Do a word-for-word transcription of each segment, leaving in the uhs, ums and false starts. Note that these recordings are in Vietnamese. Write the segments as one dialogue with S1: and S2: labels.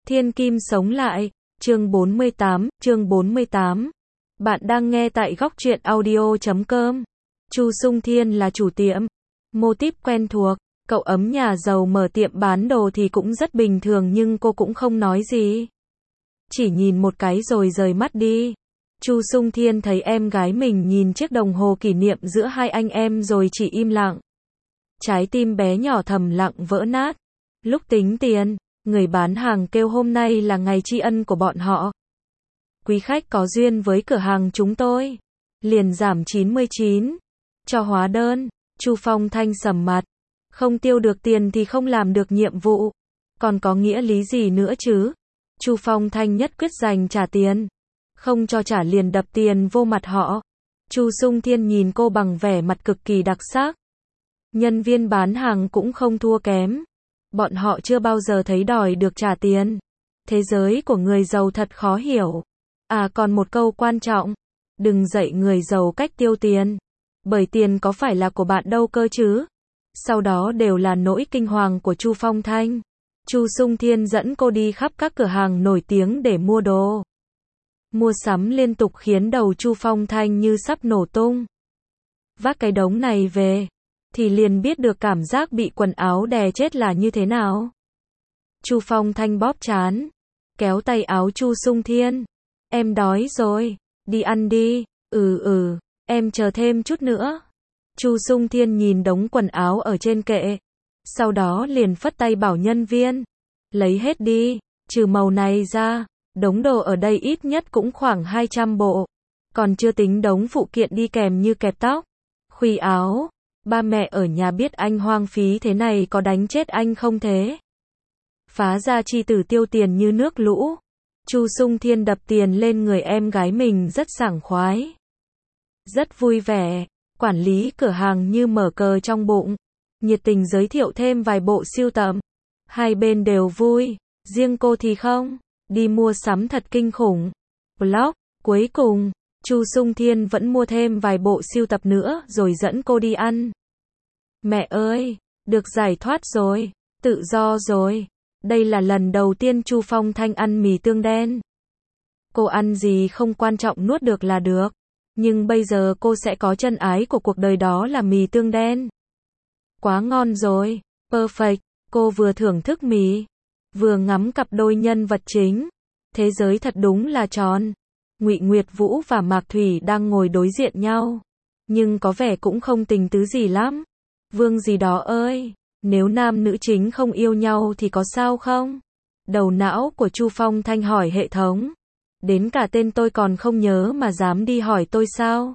S1: Thiên Kim sống lại, chương bốn mươi tám, chương bốn mươi tám. Bạn đang nghe tại góc truyện audio chấm com. Chu Sung Thiên là chủ tiệm. Mô típ quen thuộc, cậu ấm nhà giàu mở tiệm bán đồ thì cũng rất bình thường nhưng cô cũng không nói gì. Chỉ nhìn một cái rồi rời mắt đi. Chu Sung Thiên thấy em gái mình nhìn chiếc đồng hồ kỷ niệm giữa hai anh em rồi chỉ im lặng. Trái tim bé nhỏ thầm lặng vỡ nát. Lúc tính tiền, người bán hàng kêu hôm nay là ngày tri ân của bọn họ. Quý khách có duyên với cửa hàng chúng tôi, liền giảm chín mươi chín. Cho hóa đơn, Chu Phong Thanh sầm mặt. Không tiêu được tiền thì không làm được nhiệm vụ. Còn có nghĩa lý gì nữa chứ? Chu Phong Thanh nhất quyết giành trả tiền. Không cho trả liền đập tiền vô mặt họ. Chu Sung Thiên nhìn cô bằng vẻ mặt cực kỳ đặc sắc. Nhân viên bán hàng cũng không thua kém. Bọn họ chưa bao giờ thấy đòi được trả tiền. Thế giới của người giàu thật khó hiểu. À còn một câu quan trọng. Đừng dạy người giàu cách tiêu tiền. Bởi tiền có phải là của bạn đâu cơ chứ. Sau đó đều là nỗi kinh hoàng của Chu Phong Thanh. Chu Sung Thiên dẫn cô đi khắp các cửa hàng nổi tiếng để mua đồ. Mua sắm liên tục khiến đầu Chu Phong Thanh như sắp nổ tung. Vác cái đống này về thì liền biết được cảm giác bị quần áo đè chết là như thế nào. Chu Phong Thanh bóp trán, kéo tay áo Chu Sung Thiên. Em đói rồi, đi ăn đi. Ừ ừ, em chờ thêm chút nữa. Chu Sung Thiên nhìn đống quần áo ở trên kệ. Sau đó liền phất tay bảo nhân viên. Lấy hết đi, trừ màu này ra, đống đồ ở đây ít nhất cũng khoảng hai trăm bộ. Còn chưa tính đống phụ kiện đi kèm như kẹp tóc, khuy áo. Ba mẹ ở nhà biết anh hoang phí thế này có đánh chết anh không thế? Phá ra chi tử tiêu tiền như nước lũ. Chu Sung Thiên đập tiền lên người em gái mình rất sảng khoái. Rất vui vẻ. Quản lý cửa hàng như mở cờ trong bụng. Nhiệt tình giới thiệu thêm vài bộ sưu tầm. Hai bên đều vui. Riêng cô thì không. Đi mua sắm thật kinh khủng. Vlog. Cuối cùng, Chu Sung Thiên vẫn mua thêm vài bộ sưu tập nữa rồi dẫn cô đi ăn. Mẹ ơi, được giải thoát rồi, tự do rồi. Đây là lần đầu tiên Chu Phong Thanh ăn mì tương đen. Cô ăn gì không quan trọng nuốt được là được. Nhưng bây giờ cô sẽ có chân ái của cuộc đời đó là mì tương đen. Quá ngon rồi, perfect. Cô vừa thưởng thức mì, vừa ngắm cặp đôi nhân vật chính. Thế giới thật đúng là tròn. Ngụy Nguyệt Vũ và Mạc Thủy đang ngồi đối diện nhau. Nhưng có vẻ cũng không tình tứ gì lắm. Vương gì đó ơi, nếu nam nữ chính không yêu nhau thì có sao không? Đầu não của Chu Phong Thanh hỏi hệ thống. Đến cả tên tôi còn không nhớ mà dám đi hỏi tôi sao?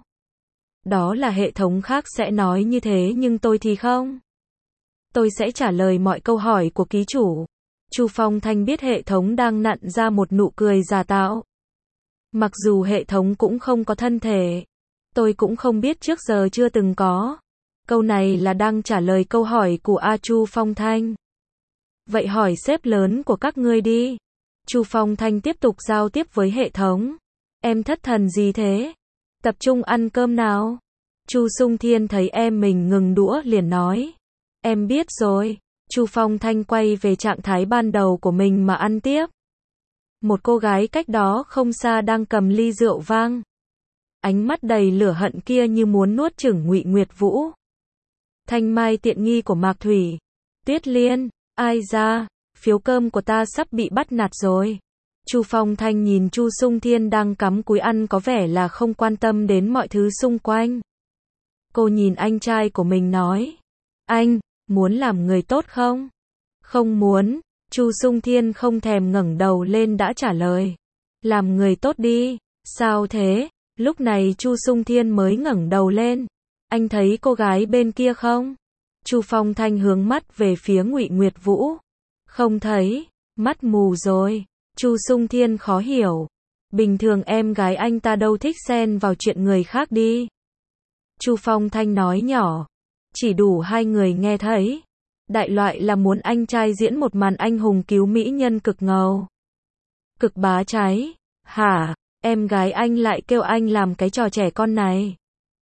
S1: Đó là hệ thống khác sẽ nói như thế nhưng tôi thì không. Tôi sẽ trả lời mọi câu hỏi của ký chủ. Chu Phong Thanh biết hệ thống đang nặn ra một nụ cười giả tạo. Mặc dù hệ thống cũng không có thân thể. Tôi cũng không biết trước giờ chưa từng có. Câu này là đang trả lời câu hỏi của A Chu Phong Thanh. Vậy hỏi sếp lớn của các ngươi đi. Chu Phong Thanh tiếp tục giao tiếp với hệ thống. Em thất thần gì thế? Tập trung ăn cơm nào. Chu Sung Thiên thấy em mình ngừng đũa liền nói. Em biết rồi. Chu Phong Thanh quay về trạng thái ban đầu của mình mà ăn tiếp. Một cô gái cách đó không xa đang cầm ly rượu vang. Ánh mắt đầy lửa hận kia như muốn nuốt chửng Ngụy Nguyệt Vũ. Thanh mai tiện nghi của Mạc Thủy. Tuyết Liên, ai ra, phiếu cơm của ta sắp bị bắt nạt rồi. Chu Phong Thanh nhìn Chu Sung Thiên đang cắm cúi ăn có vẻ là không quan tâm đến mọi thứ xung quanh. Cô nhìn anh trai của mình nói. Anh, muốn làm người tốt không? Không muốn. Chu Sung Thiên không thèm ngẩng đầu lên đã trả lời. Làm người tốt đi. Sao thế? Lúc này Chu Sung Thiên mới ngẩng đầu lên. Anh thấy cô gái bên kia không? Chu Phong Thanh hướng mắt về phía Ngụy Nguyệt Vũ. Không thấy, mắt mù rồi. Chu Sung Thiên khó hiểu. Bình thường em gái anh ta đâu thích xen vào chuyện người khác đi. Chu Phong Thanh nói nhỏ. Chỉ đủ hai người nghe thấy. Đại loại là muốn anh trai diễn một màn anh hùng cứu mỹ nhân cực ngầu. Cực bá cháy. Hả, em gái anh lại kêu anh làm cái trò trẻ con này.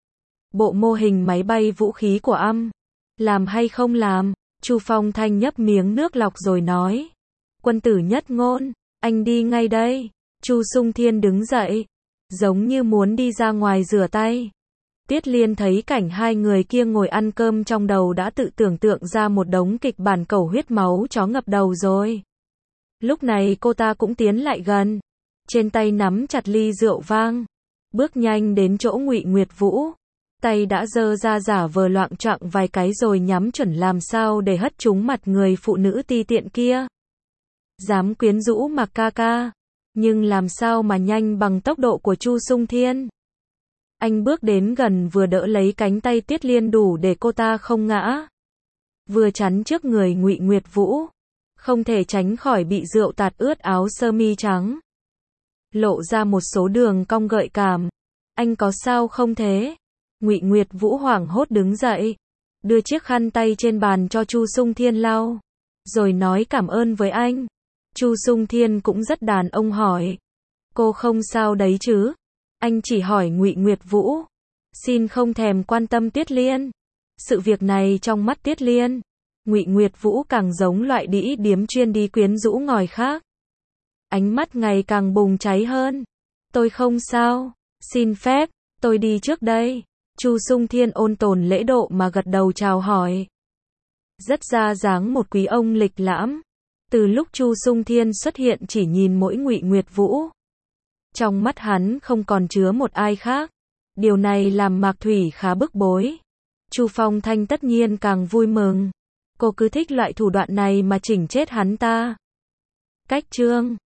S1: Bộ mô hình máy bay vũ khí của âm. Làm hay không làm? Chu Phong Thanh nhấp miếng nước lọc rồi nói. Quân tử nhất ngôn. Anh đi ngay đây. Chu Sung Thiên đứng dậy, giống như muốn đi ra ngoài rửa tay. Tiết Liên thấy cảnh hai người kia ngồi ăn cơm trong đầu đã tự tưởng tượng ra một đống kịch bản cầu huyết máu chó ngập đầu rồi. Lúc này cô ta cũng tiến lại gần, trên tay nắm chặt ly rượu vang, bước nhanh đến chỗ Ngụy Nguyệt Vũ, tay đã giơ ra giả vờ loạng choạng vài cái rồi nhắm chuẩn làm sao để hất trúng mặt người phụ nữ ti tiện kia. Dám quyến rũ Mạc ca ca, nhưng làm sao mà nhanh bằng tốc độ của Chu Sung Thiên. Anh bước đến gần vừa đỡ lấy cánh tay Tiết Liên đủ để cô ta không ngã, vừa chắn trước người Ngụy Nguyệt Vũ, không thể tránh khỏi bị rượu tạt ướt áo sơ mi trắng, lộ ra một số đường cong gợi cảm. Anh có sao không thế? Ngụy Nguyệt Vũ hoảng hốt đứng dậy, đưa chiếc khăn tay trên bàn cho Chu Sung Thiên lau, rồi nói cảm ơn với anh. Chu Sung Thiên cũng rất đàn ông hỏi, cô không sao đấy chứ? Anh chỉ hỏi Ngụy Nguyệt Vũ, xin không thèm quan tâm Tiết Liên. Sự việc này trong mắt Tiết Liên, Ngụy Nguyệt Vũ càng giống loại đĩ điếm chuyên đi quyến rũ ngòi khác. Ánh mắt ngày càng bùng cháy hơn. Tôi không sao, xin phép, tôi đi trước đây. Chu Sung Thiên ôn tồn lễ độ mà gật đầu chào hỏi, rất ra dáng một quý ông lịch lãm. Từ lúc Chu Sung Thiên xuất hiện chỉ nhìn mỗi Ngụy Nguyệt Vũ, trong mắt hắn không còn chứa một ai khác. Điều này làm Mạc Thủy khá bức bối. Chu Phong Thanh tất nhiên càng vui mừng. Cô cứ thích loại thủ đoạn này mà chỉnh chết hắn ta. Cách chương